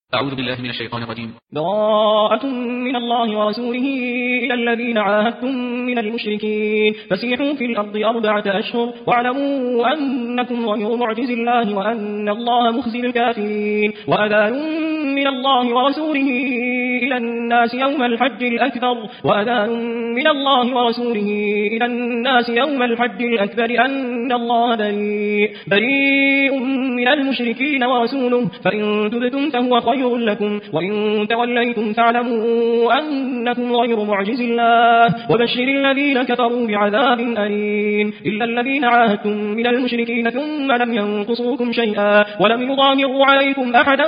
أعوذ بالله من الشيطان الرجيم. براءة من الله ورسوله إلى الذين عاهدتم من المشركين فسيحوا في الأرض 4 أشهر واعلموا أنكم غير معجز الله وأن الله مخزي الكافرين. وأذان من الله ورسوله إلى الناس يوم الحج الأكبر أن الله بريء من المشركين ورسوله فإن تبتم فهو خير لكم وإن توليتم فاعلموا أنكم غير معجز الله وبشر الذين كفروا بعذاب أليم. إلا الذين عاهدتم من المشركين ثم لم ينقصوكم شيئا ولم يظاهروا عليكم أحدا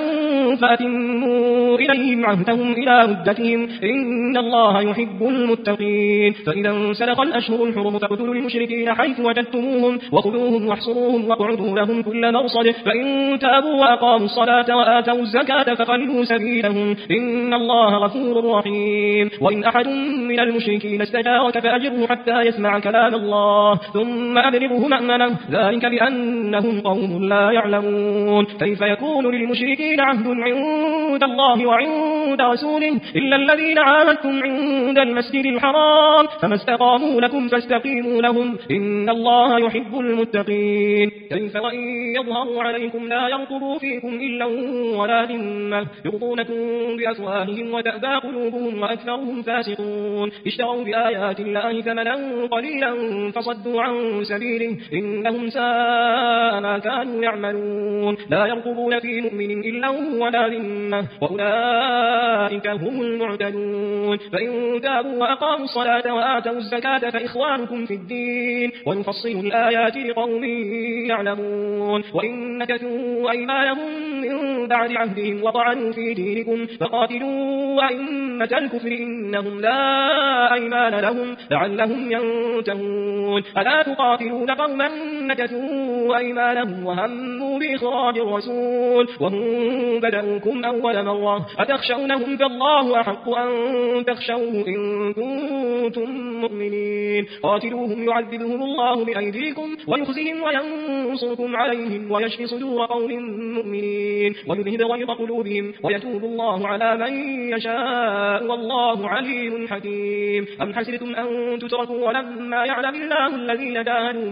فأتموا إليهم عهدهم إلى مدتهم إن الله يحب المتقين. فإذا انسلخ الأشهر الحرم فاقتلوا المشركين حيث وجدتموهم وخذوهم واحصروهم واقعدوا لهم كل مرصد فإن تابوا وأقاموا الصلاة وآتوا الزكاة فخلوا سبيلهم إن الله غفور رحيم. وإن أحد من المشركين استجارك فأجره حتى يسمع كلام الله ثم أبلغه مأمنه ذلك بأنهم قوم لا يعلمون. كيف يكون للمشركين عهد عند الله وعند رسوله إلا الذين عاهدتم عند المسجد الحرام فما استقاموا لكم فاستقيموا لهم إن الله يحب المتقين. كيف وإن يظهروا عليكم لا يرقبوا فيكم إلا ولا ذمة يرضونكم بأفواههم وتأبى قلوبهم وأكثرهم فاسقون. اشتروا بآيات الله ثمنا قليلا فصدوا عن سبيله إنهم ساء ما كانوا يعملون. لا يرقبون في مؤمن إلا ولا ذمة وأولئك هم المعتدون. فإن تابوا وأقاموا الصلاة وآتوا الزكاة فإخوانكم في الدين ونفصل الآيات لقوم يعلمون. وإن نكثوا أيمانهم من بعد عهدهم وطعنوا في دينكم فقاتلوا أئمة الكفر إنهم لا أيمان لهم لعلهم ينتهون. ألا تقاتلون قوما نكثوا أيمانهم وهموا بإخراج الرسول وهم بدأوكم أول مرة أتخشونهم فالله أحق أن تخشوه إن كنتم مؤمنين. قاتلوهم يعذبهم الله بأيديكم ويخزهم وينصركم عليهم ويشفي صدور قوم مؤمنين ويذهب غيظ قلوبهم ويتوب الله على من يشاء والله عليم حكيم. أم حسبتم أن تتركوا ولما يعلم الله الذين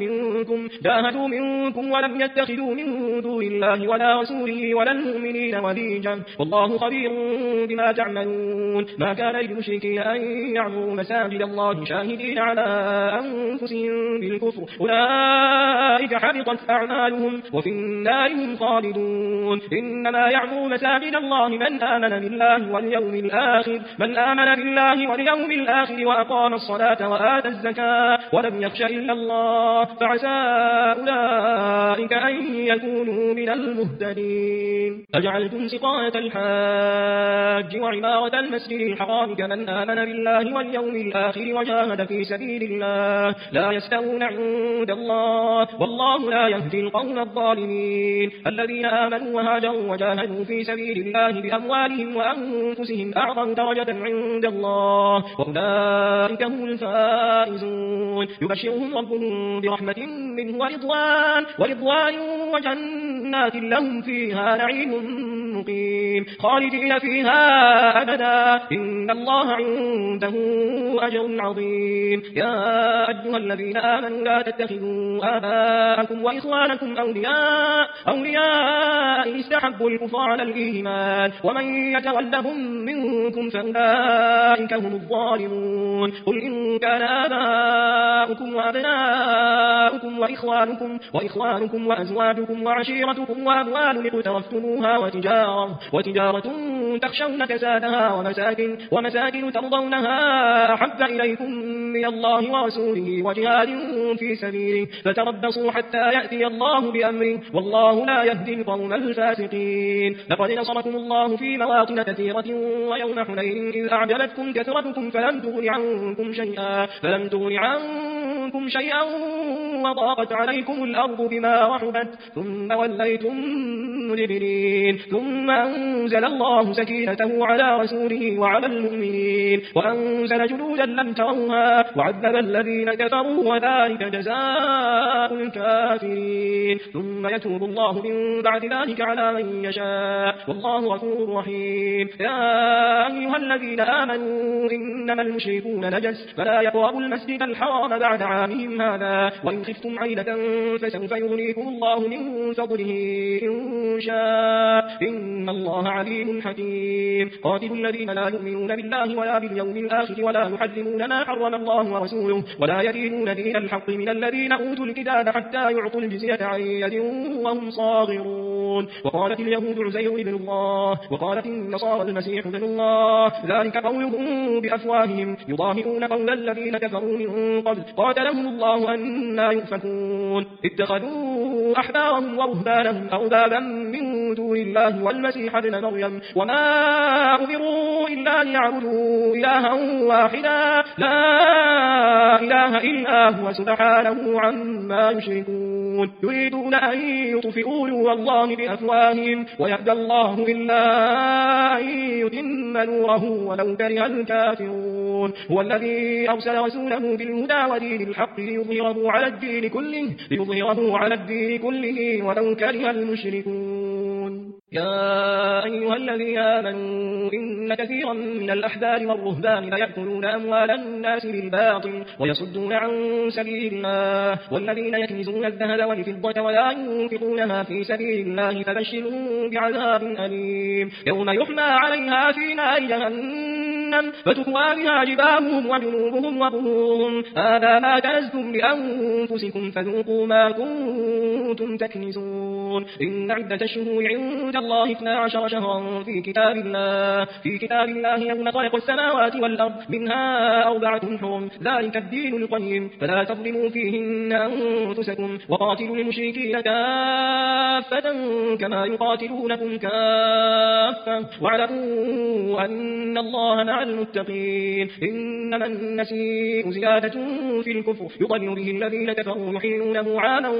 جاهدوا منكم ولم يتخذوا من دون الله ولا رسوله ولا المؤمنين وليجا والله خبير بما تعملون. ما كان للمشركين أن يعمروا مساجد الله شاهدين على أنفسهم بالكفر أولئك حبطت أعمالهم وفي النار هم خالدون. إنما يعمر مساجد الله من آمن بالله واليوم الآخر وأقام الصلاة وآتى الزكاة ولم يخش إلا الله فعسى أولئك أن يكونوا من المهتدين. أجعلتم سقاية الحاج وعمارة المسجد الحرام كمن آمن بالله واليوم الآخر وجاهد في سبيل الله لا يستوون عند الله والله لا يهدي القوم الظالمين. الذين آمنوا وهاجروا وجاهدوا في سبيل الله بأموالهم وأنفسهم أعظم درجة عند الله وأولئك هم الفائزون. يبشرهم ربهم برحمة منه ورضوان وجنات لهم فيها نعيم مقيم خالدين فيها أبدا إن الله عنده أجر عظيم. يا أيها الذين آمنوا لا تتخذوا آباءكم وإخوانكم أولياء إن استحبوا الكفر على الإيمان ومن يتولهم منكم فأولئك هم الظالمون. قل إن كان آباؤكم وأبناؤكم وإخوانكم وأزواجكم وعشيرتكم وأموال اقترفتموها وتجارة تخشون كسادها ومساكن ترضونها أحب إليكم من الله ورسوله وجهاد في سبيله فتربصوا حتى يأتي الله بأمره والله لا يهدي القوم الفاسقين. لقد نصركم الله في مواطن كثيرة ويوم حنين إذ أعجبتكم كثرتكم فلم تغن عنكم شيئا وضاقت عليكم الأرض بما رحبت ثم وليتم مدبرين ثم أنزل الله سكينته على رسوله وعلى المؤمنين وأنزل جنودا لم تروها وعذب الذين كفروا وذلك جزاء الكافرين ثم يتوب الله من بعد ذلك على من يشاء والله غفور رحيم يا أيها الذين آمنوا إنما المشركون نجس فلا يقربوا المسجد الحرام بعد عامهم هذا وإن خفتم عيلة فسوف يغنيكم الله من فضله إن شاء إن الله عليم حكيم قاتلوا الذين لا يؤمنون بالله ولا باليوم الآخر ولا يحرمون ما حرم الله ورسوله ولا يدينون دين الحق من الذين أوتوا الكتاب حتى يعطوا الجزية عن يد وهم صاغرون وقالت اليهود عزير ابن الله وقالت النصارى المسيح ابن الله ذلك قولهم بأفواههم يضاهئون قول الذين كفروا من قبل قاتلهم الله أنى يؤفكون اتخذوا أحبارهم ورهبانهم أربابا من دون الله والمسيح ابن مريم وما أمروا إلا ليعبدوا إلها واحدا لا إله إلا هو سبحانه عما يشركون يريدون أن يطفئوا نور الله بأفواههم ويأبى الله إلا أن يتم نوره ولو كره الكافرون هو الذي أرسل رسوله بالهدى ودين الحق ليظهره على الدين كله ولو كره المشركون يا أيها الذين آمنوا إن كثيرا من الأحبار والرهبان ليأكلون أموال الناس بالباطل ويصدون عن سبيل الله والذين يكنزون الذهب والفضة ولا ينفقونها في سبيل الله فبشرهم بعذاب أليم يوم يحمى عليها في نار جهنم فتكوى بها جباههم وجنوبهم وظهورهم هذا ما كنزتم لأنفسكم فذوقوا ما كنتم تكنزون إن عدة الشهور عند الله 12 شهرا في كتاب الله يوم خلق السماوات والأرض منها 4 حرم ذلك الدين القيم فلا تظلموا فيهن أنفسكم وقاتلوا المشركين كافة كما يقاتلونكم كافة واعلموا أن الله مع المتقين إنما النسيء زيادة في الكفر يضل به الذين كفروا يحلونه عاما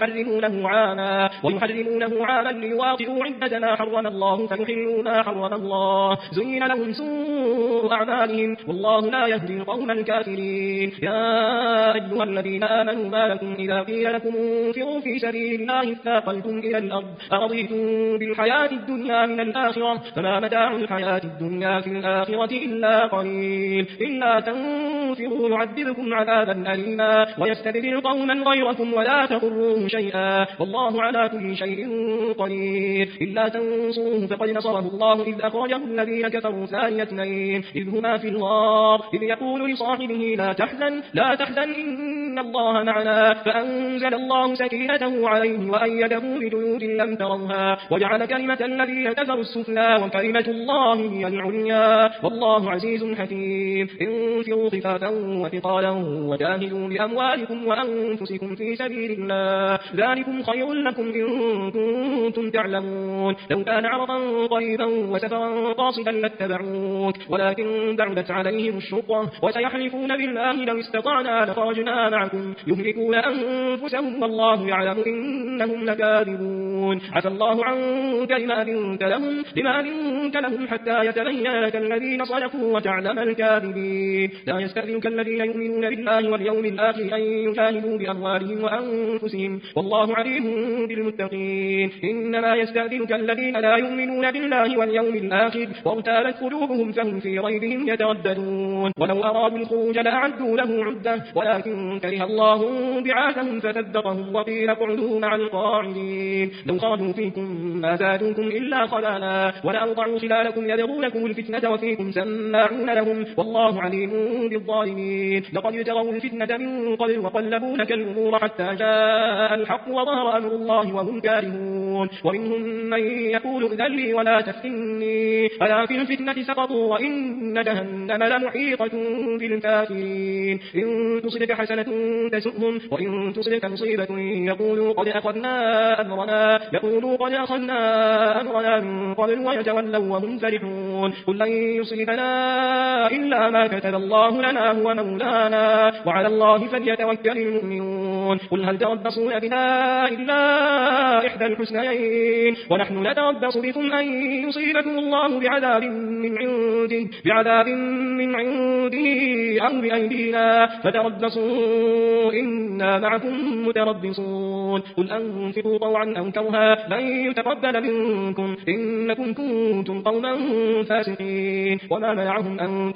ويحرمونه عاما ليواطئوا عدة ما حرم الله فيحلوا ما حرم الله زين لهم سوء أعمالهم والله لا يهدي القوم الكافرين يا أيها الذين آمنوا ما لكم إذا قيل لكم انفروا في سبيل الله اثاقلتم إلى الأرض أرضيتم بالحياة الدنيا من الآخرة فما متاع الحياة الدنيا في الآخرة إلا قليل إلا تنفروا يعذبكم عذابا أليما ويستبدل قوما غيركم ولا تضروه شيئا والله على كل شيء قدير إلا تنصروه فقد نصره الله إذ أخرجه الذين كفروا ثاني اثنين إذ هما في الغار إذ يقول لصاحبه لا تحزن إن الله معنا فأنزل الله سكينته عليه وأيده بجنود لم تروها وجعل كلمة الذين كفروا السفلى وكلمة الله هي العليا والله عزيز حكيم انفروا خفافا وثقالا وجاهدوا بأموالكم وأنفسكم في سبيل الله ذلكم خير لكم إن كنتم تعلمون لو كان عرضا قريبا وسفرا قاصدا لاتبعوك ولكن بعدت عليهم الشقة وسيحلفون بالله لو استطعنا لخرجنا معكم يهلكون أنفسهم والله يعلم إنهم لكاذبون عفى الله عنك لما أذنت لهم حتى يتبين لك الذين صدقوا وتعلم الكاذبين لا يستأذنك الذين يؤمنون بالله واليوم الآخر أن يجاهدوا بأموالهم وأنفسهم والله عليم بالمتقين إنما يستأذنك الذين لا يؤمنون بالله واليوم الآخر وارتابت قلوبهم فهم في ريبهم يترددون ولو أرادوا الخروج لأعدوا له عدة ولكن كره الله بعاثهم فثبطهم وقيل اقعدوا مع القاعدين لو خرجوا فيكم ما زادوكم إلا خلالا ولأوضعوا خلالكم يبغونكم الفتنة وفيكم سماعون لهم والله عليم بالظالمين لقد ابتغوا الفتنة من قبل وقلبوا لك الأمور حتى جاء الحق وظهر أمر الله وهم كارهون ومنهم من يقول إذن لي ولا تفتني ألا في الفتنة سقطوا وإن جهنم لمحيطة بالكافرين إن تصبك حسنة تسؤهم وإن تصبك مصيبة يقولوا قد أخذنا أمرنا من قبل ويتولوا وهم فرحون قل لن يصيبنا إلا ما كتب الله لنا هو مولانا وعلى الله فليتوكل المؤمنون قل هل تربصون بنا إلا إحدى الحسنيين ونحن نتربص بكم أن يصيبكم الله بعذاب من عنده أو بأيدينا فتربصوا إنا معكم متربصون قل أنفقوا طوعا أو كرها لن يتقبل منكم إنكم كنتم قوما فاسقين وما منعهم أن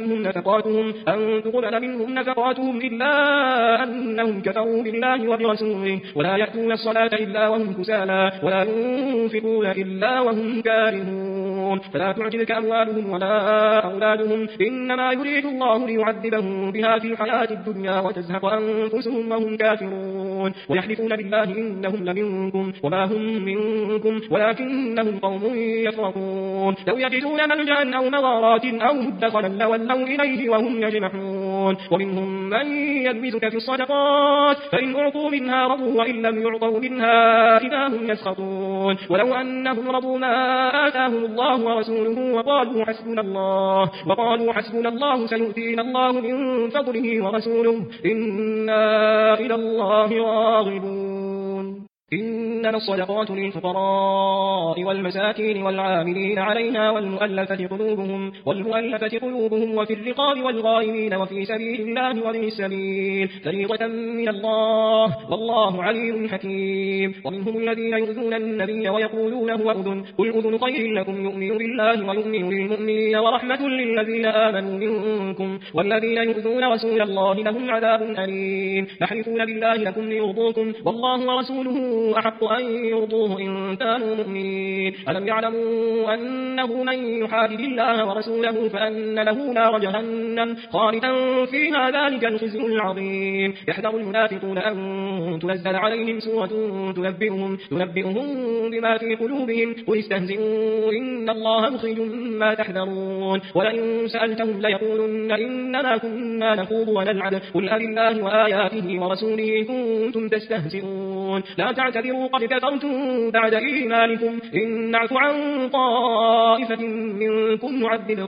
تقبل منهم نفقاتهم إلا أنهم كفروا بالله وبرسوله ولا يأتون الصلاة إلا وهم كسالى ولا ينفقون إلا وهم كارهون فلا تعجبك أموالهم ولا أولادهم إنما يريد الله ليعذبهم بها في الحياة الدنيا وتزهق أنفسهم وهم كافرون ويحلفون بالله إنهم لمنكم وما هم منكم ولكنهم قوم يفرقون لو يجدون ملجأ أو مغارات أو مدخلا لولوا إليه وهم يجمحون ومنهم من يلمزك في الصدقات فإن أعطوا منها رضوا وإن لم يعطوا منها إذا هم يسخطون ولو أنهم رضوا ما آتاهم الله ورسوله وقالوا حسبنا الله سيؤتينا الله من فضله ورسوله إنا إلى الله راغبون إنما الصدقات للفقراء والمساكين والعاملين عليها والمؤلفة قلوبهم وفي الرقاب والغارمين وفي سبيل الله وابن السبيل فريضة من الله والله عليم حكيم ومنهم الذين يؤذون النبي ويقولون هو أذن قل أذن خير لكم يؤمن بالله ويؤمن للمؤمنين ورحمة للذين آمنوا منكم والذين يؤذون رسول الله لهم عذاب أليم يحلفون بالله لكم ليرضوكم والله ورسوله أحق أن يرضوه إن كانوا مؤمنين ألم يعلموا أنه من يحادد الله ورسوله فأن له نار جهنم خالدا فيها ذلك الخزي العظيم يحذر المنافقون أن تنزل عليهم سورة تنبئهم بما في قلوبهم قل استهزئوا إن الله مخرج ما تحذرون ولئن سألتهم ليقولن إنما كنا نخوض ونلعب قل أبالله وآياته ورسوله كنتم تستهزئون لا تعتذروا قد كفرتم بعد إيمانكم إن نعف عن طائفة منكم نعذب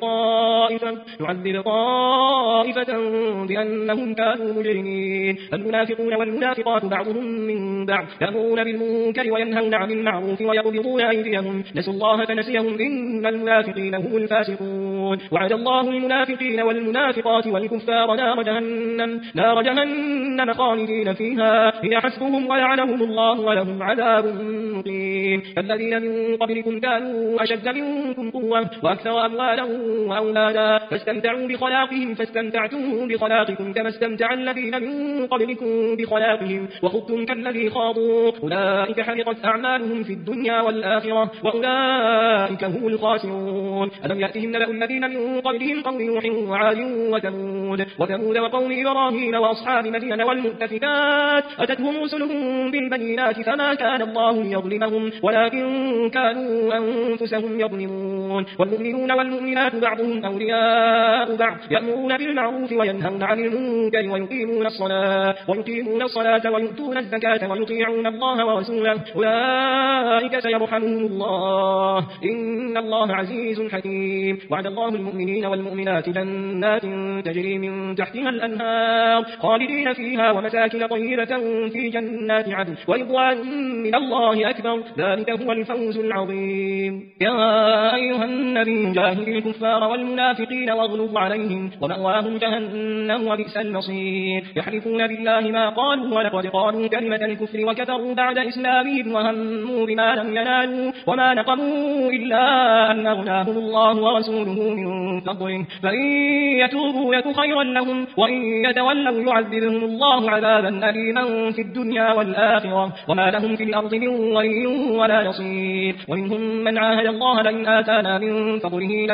طائفة بأنهم كانوا مجرمين المنافقون والمنافقات بعضهم من بعض يأمرون بالمنكر وينهون عن المعروف ويقبضون أيديهم نسوا الله فنسيهم إن المنافقين هم الفاسقون وعد الله المنافقين والمنافقات والكفار نار جهنم خالدين فيها هي حسبهم ولعنهم الله ولهم عذاب مقيم الذين من قبلكم كانوا أشد منكم قوة وأكثر أموالا وأولادا فاستمتعوا بخلاقهم فاستمتعتم بخلاقكم كما استمتع الذين من قبلكم بخلاقهم وخضتم كالذي خاضوا أولئك حبطت أعمالهم في الدنيا والآخرة وأولئك هم الخاسرون ألم يأتهم نبأ الذين من قبلهم قوم نوح وعاد وثمود وقوم إبراهيم وأصحاب مدين والمؤتفكات أتتهم رسلهم بالبينات فما كان الله ليظلمهم ولكن كانوا أنفسهم يظلمون والمؤمنون والمؤمنات بعضهم أولياء بعض يأمرون بالمعروف وينهون عن المنكر ويقيمون الصلاة ويؤتون الزكاة ويطيعون الله ورسوله أولئك سيرحمهم الله إن الله عزيز حكيم وعد الله المؤمنين والمؤمنات جنات تجري من تحتها الأنهار خالدين فيها ومساكن طيبة في جنات عدن ورضوان من الله أكبر ذلك هو الفوز العظيم يا أيها النبي جاهد الكفار والمنافقين واغلظ عليهم ومأواهم جهنم وبئس المصير يحلفون بالله ما قالوا ولقد قالوا كلمة الكفر وكفروا بعد إسلامهم وهموا بما لم ينالوا وما نقموا إلا أن أغناهم الله ورسوله من فضله فإن يتوبوا يك خيرا لهم وإن يتولوا يعذبهم الله عذابا أليما في الدنيا والآخرة وما لهم في الأرض من ولي ولا نصير ومنهم من عاهد الله لئن آتانا من فضله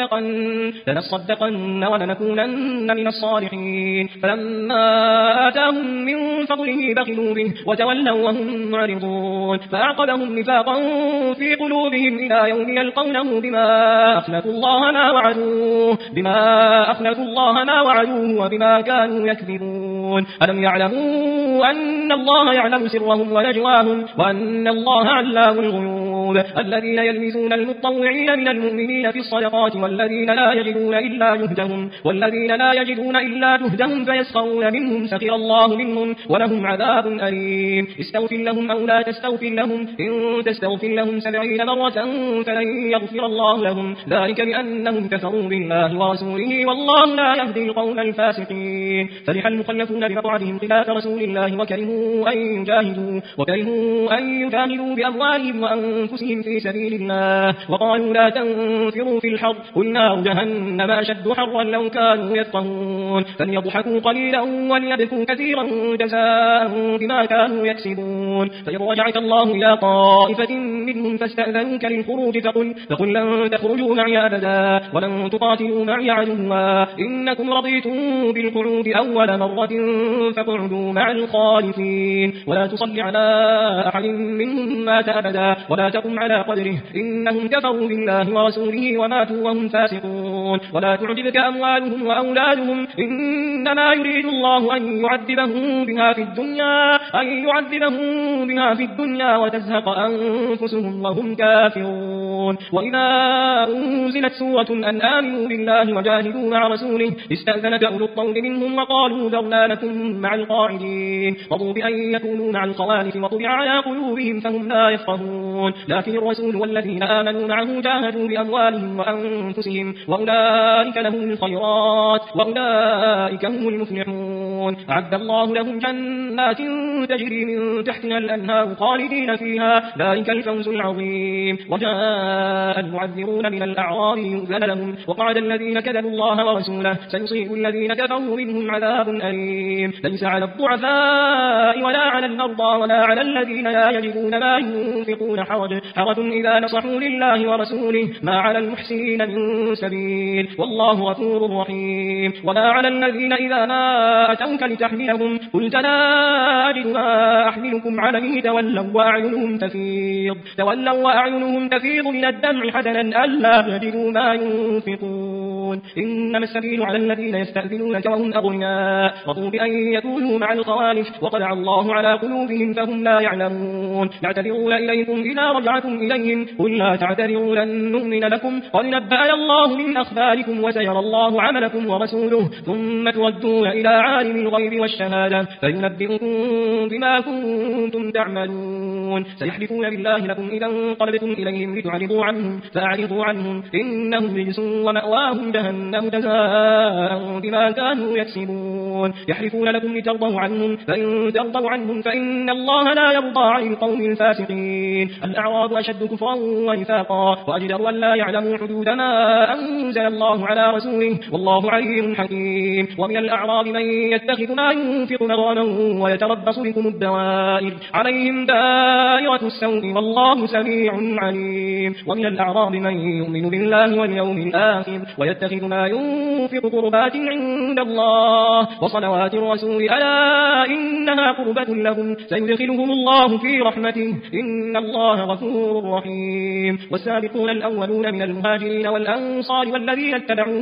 لنصدقن ولنكونن من الصالحين فلما آتاهم من فضله بخلوا به وتولوا وهم معرضون فأعقبهم نفاقا في قلوبهم إلى يوم يلقونه بما أخلفوا الله ما وعدوه وبما كانوا يكذبون ألم يعلموا أن الله يعلم سرهم ونجواهم وأن الله علام الغيوب الذين يلمزون المطوعين من المؤمنين في الصدقات والذين لا يجدون إلا جهدهم فيسخرون منهم سخر الله منهم ولهم عذاب أليم استغفر لهم أو لا تستغفر لهم إن تستغفر لهم 70 مرة فلن يغفر الله لهم ذلك بأنهم كفروا بالله ورسوله والله لا يهدي القوم الفاسقين فرح المخلفون بمقعدهم خلاف رسول الله وكرهوا أن يجاهدوا بأموالهم وأنفسهم في سبيل الله وقالوا لا تنفروا في الحر قل نار جهنم أشد حرا لو كانوا يفقهون فليضحكوا قليلا وليبكوا كثيرا جزاء بما كانوا يكسبون فإن رجعك الله إلى طائفة منهم فاستأذنوك للخروج فقل لن تخرجوا معي أبدا ولن تقاتلوا معي عدوا إنكم رضيتم بالقعود أول مرة فاقعدوا مع الخالفين ولا تصل على أحد منهم مات أبدا ولا تقم على قدره إنهم كفروا بالله ورسوله وماتوا وهم فاسقون ولا تعجبك أموالهم وأولادهم إنما يريد الله أن يعذبهم بها في الدنيا وتزهق أنفسهم وهم كافرون وإذا أنزلت سورة أن آمنوا بالله وجاهدوا مع رسوله استأذنك أولو الطول منهم وقالوا ذرنا لكم مع القاعدين رضوا بأن يكونوا مع الخوالف وطبع على قلوبهم فهم لا يفقهون لكن الرسول والذين آمنوا معه جاهدوا بأموالهم وأنفسهم وأولئك لهم الخيرات وأولئك هم المفلحون أعد الله لهم جنات تجري من تحتها الأنهار خالدين فيها ذلك الفوز العظيم وجاء المعذرون من الأعراب يؤذن لهم وقعد الذين كذبوا الله ورسوله سيصيب الذين كفروا منهم عذاب أليم ليس على الضعفاء ولا على المرضى ولا على الذين لا يجدون ما ينفقون حرج إذا نصحوا لله ورسوله ما على المحسنين من سبيل والله غفور رحيم ولا على الذين إذا ما أتوك لتحملهم قلت لا أجد ما أحملكم عليه تولوا وأعينهم تفيض من الدمع حزنا ألا يجدوا ما ينفقون إنما السبيل على الذين يستأذنونك وهم أغنياء رضوا بأن يكونوا مع الخوالف وطبع الله على قلوبهم فهم لا يعلمون يعتذرون إليكم إذا رجعتم إليهم قل لا تعتذروا لن نؤمن لكم قد نبأنا الله من أخباركم وسيرى الله عملكم ورسوله ثم تردون إلى عالم الغيب والشهادة فينبئكم بما كنتم تعملون سيحلفون بالله لكم إذا انقلبتم إليهم لتعرضوا عنهم فأعرضوا عنهم إنهم رجس ومأواهم جهنم جزاء بما كانوا يكسبون يحلفون لكم لترضوا عنهم فإن ترضوا عنهم فإن الله لا يرضى عن القوم الفاسقين الأعراب أشد كفرا ونفاقا وأجدر أن لا يعلموا حدود ما أنزل الله على رسوله والله عليم حكيم ومن الأعراب من يتخذ ما ينفق مغانا ويتربص بكم الدوائر عليهم دائرة السوء والله سميع عليم ومن الأعراب من يؤمن بالله واليوم الآخر ويتخذ ما ينفق قربات عند الله وصلوات الرسول ألا إنها قربة لهم سيدخلهم الله في رحمته إن الله غفور رحيم والسابقون الأولون من المهاجرين والأنصار والذين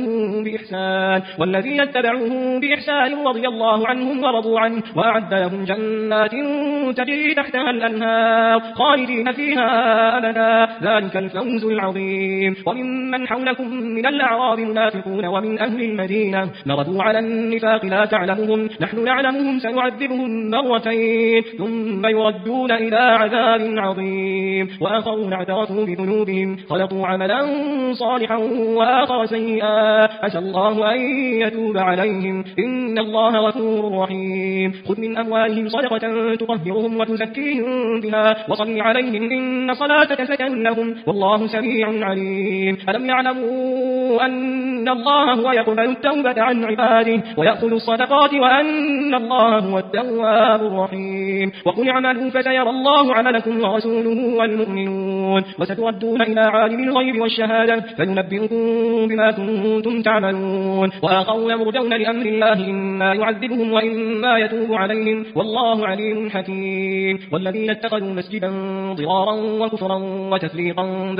اتبعوهم بإحسان رضي الله عنهم ورضوا عنه وأعد لهم جنات تجري تحتها الأنهار خالدين فيها أبدا ذلك الفوز العظيم وممن حولكم من الأعراب منافقون ومن أهل المدينة مرضوا على النفاق لا تعلمهم نحن نعلمهم سنعذبهم مرتين ثم يردون إلى عذاب عظيم وآخرون اعترفوا بذنوبهم خلطوا عملا صالحا وآخر سيئا عسى الله أن يتوب عليهم إن الله غفور رحيم خذ من أموالهم صدقة تطهرهم وتزكيهم بها وصل عليهم إن صلاتك سكن لهم والله سميع عليم ألم يعلموا أن وأن الله هو يقبل التوبة عن عباده ويأخذ الصدقات وأن الله هو التواب الرحيم. وقل اعملوا فسيرى الله عملكم ورسوله والمؤمنون وستردون إلى عالم الغيب والشهادة فينبئكم بما كنتم تعملون. وآخرون مرجون لأمر الله إما يعذبهم وإما يتوب عليهم والله عليم حكيم. والذين اتخذوا مسجدا ضرارا وكفرا وتفريقا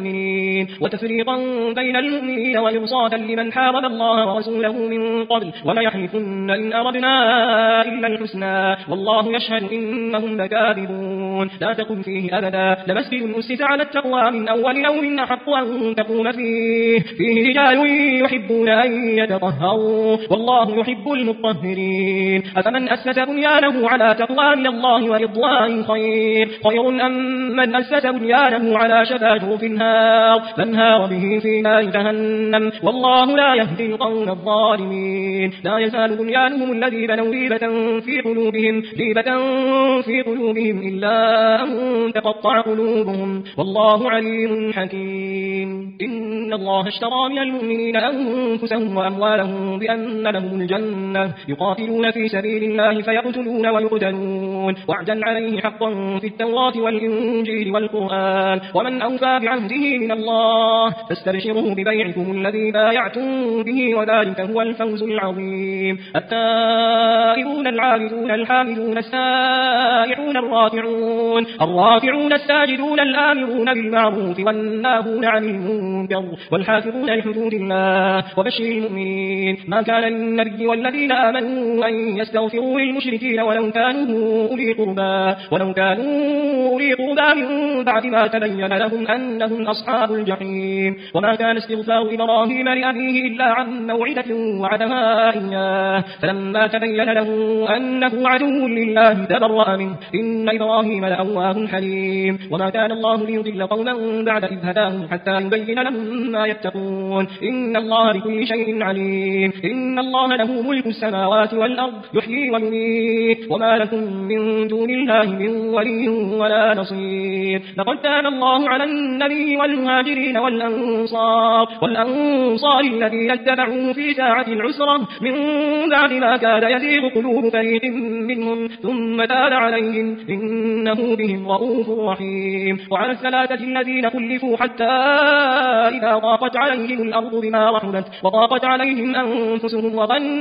بين المؤمنين وإرصادا لمن حارب الله ورسوله من قبل ولا يحلفن إن أردنا إلا الحسنى والله يشهد إنهم لكاذبون. لا تقم فيه أبدا لمسجد أسس على التقوى من أول يوم أحق أن تقوم فيه رجال يحبون أن يتطهروا والله يحب المطهرين. أفمن أسس بنيانه على تقوى من الله ورضوان خير أم من أسس بنيانه على شفا جرف فانهار به في نار جهنم والله لا يهدي القوم الظالمين. لا يزال بنيانهم الذي بنوا ريبة في قلوبهم إلا أن تقطع قلوبهم والله عليم حكيم. إن الله اشترى من المؤمنين أنفسهم وأموالهم بأن لهم الجنة يقاتلون في سبيل الله فيقتلون ويقتلون وعدا عليه حقا في التوراة والإنجيل والقرآن ومن أوفى بعهده من الله فاستبشروا ببيعكم الذي بايعتم به وذلك هو الفوز العظيم. التائبون العابدون الحامدون السائحون الراكعون الساجدون الآمرون بالمعروف والناهون عن المنكر والحافظون لحدود الله وبشر المؤمنين. ما كان للنبي والذين آمنوا أن يستغفروا للمشركين ولو كانوا أولي قربى من بعد ما تبين لهم أنهم أصحاب الجحيم. وما كان استغفار إبراهيم لأبيه إلا عن موعدة وعدها إياه فلما تبين له أنه عدو لله تبرأ منه إن إبراهيم لأواه حليم. وما كان الله ليضل قوما بعد إذ هداهم حتى يبين لهم ما يتقون إن الله بكل شيء عليم. إن الله له ملك السماوات والأرض يحيي ويميت وما لكم من دون الله من ولي ولا نصير. لقد كان الله على النبي والمهاجرين والأنصار الذين اتبعوه في ساعة العسرة من بعد ما كاد يزيغ قلوب فريق منهم ثم تاب عليهم إنه بهم رؤوف رحيم. وعلى الثلاثة الذين خلفوا حتى إذا ضاقت عليهم الأرض بما رحبت وضاقت عليهم أنفسهم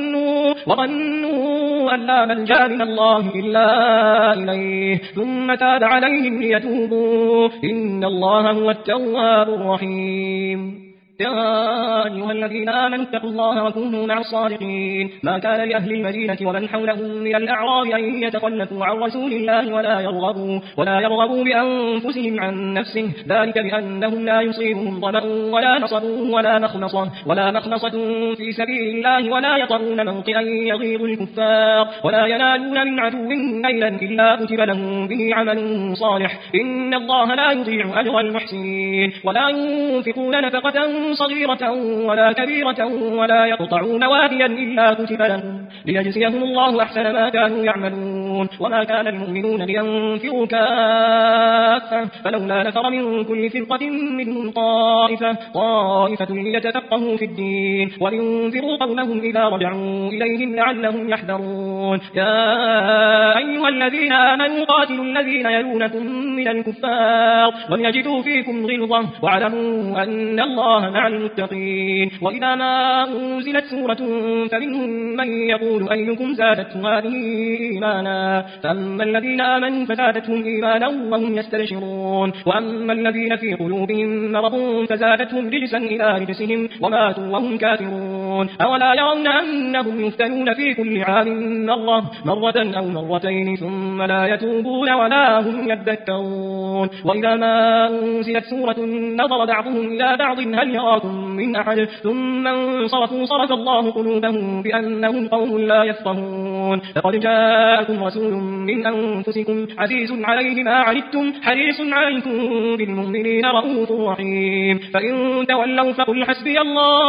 وظنوا أن لا ملجأ من الله إلا إليه ثم تاب عليهم ليتوبوا إن الله هو التواب الرحيم. يا أيها الذين آمنوا اتقوا الله وكونوا مع الصادقين. ما كان لأهل المدينة ومن حولهم من الأعراب أن يتخلفوا عن رسول الله ولا يرغبوا بأنفسهم عن نفسه ذلك بأنهم لا يصيبهم ظمأ ولا نصب ولا مخنصة في سبيل الله ولا يطرون موطئا يغيظ الكفار ولا ينالون من عدو نيلا إلا كتب لهم به عمل صالح إن الله لا يضيع أجر المحسنين. ولا ينفقون نفقة صغيرة ولا كبيرة ولا يقطعون واديا إلا كتب لهم ليجزيهم الله أحسن ما كانوا يعملون. وما كان المؤمنون لينفروا كافة فلولا نفر من كل فرقة منهم طائفة ليتفقهوا في الدين ولينذروا قومهم إذا رجعوا إليهم لعلهم يحذرون. يا أيها الذين آمنوا قاتلوا الذين يلونكم من الكفار وليجدوا فيكم غلظة واعلموا أن الله مع المتقين. وإذا ما أنزلت سورة فمنهم من يقول أيكم زادته هذه إيمانا فأما الذين آمنوا فزادتهم إيمانا وهم يستبشرون وأما الذين في قلوبهم مرض فزادتهم رجسا إلى رجسهم وماتوا وهم كافرون. أولا يرون أنهم يفتنون في كل عام مرة أو مرتين ثم لا يتوبون ولا هم يذكرون. وإذا ما أنزلت سورة نظر بعضهم إلى بعض هل يراكم من أحد ثم انصرفوا صرف الله قلوبهم بأنهم قوم لا يفقهون. لقد جاءكم رسول من أنفسكم عزيز عليه ما عنتم حريص عليكم بالمؤمنين رؤوف رحيم. فإن تولوا فقل حسبي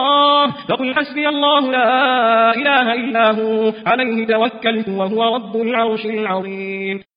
الله لا إله إلا هو عليه توكلت وهو رب العرش العظيم.